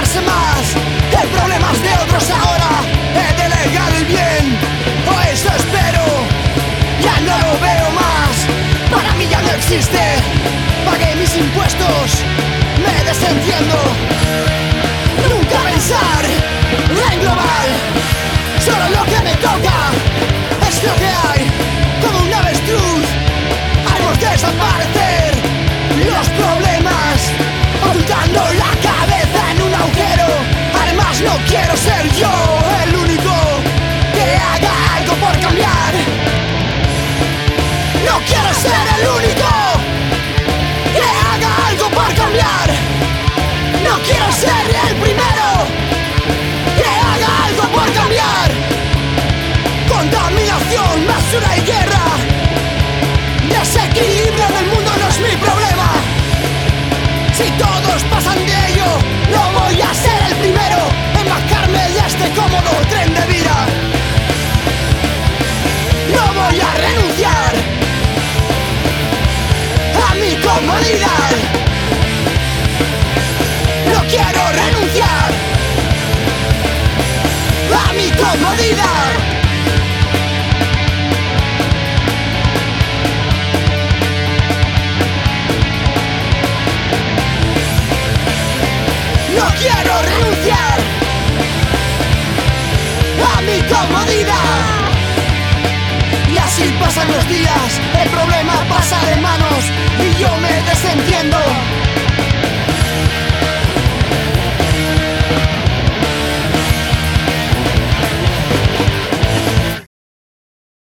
preocuparse más. El problema es de otros ahora. He delegado el bien, o eso espero. Ya no lo veo más, para mí ya no existe. Pagué mis impuestos, me desentiendo. Nunca pensar en global, solo lo que me toca es lo que hay. Como un avestruz, haremos desaparecer los problemas, ocultando la cabeza en un agujero. Además no quiero ser yo el único que haga algo por cambiar. No quiero ser el único que haga algo por cambiar. No quiero ser el primero que haga algo por cambiar. Contaminación, basura y guerra. Desequilibrio del mundo no es mi problema. Si todos pasan de ello, no voy a ser el primero en bajarme de este cómodo tren de vida. No voy a renunciar a mi comodidad. No quiero renunciar a mi comodidad. No quiero renunciar a mi comodidad. Y así pasan los días, el problema pasa de manos y yo me desentiendo.